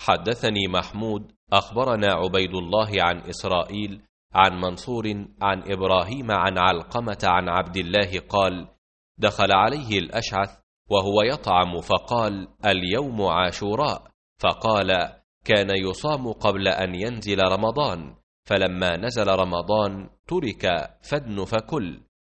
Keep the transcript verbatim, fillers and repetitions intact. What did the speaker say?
حدثني محمود أخبرنا عبيد الله عن إسرائيل عن منصور عن إبراهيم عن علقمة عن عبد الله قال: دخل عليه الأشعث وهو يطعم فقال: اليوم عاشوراء. فقال: كان يصام قبل أن ينزل رمضان، فلما نزل رمضان ترك فادن فكل.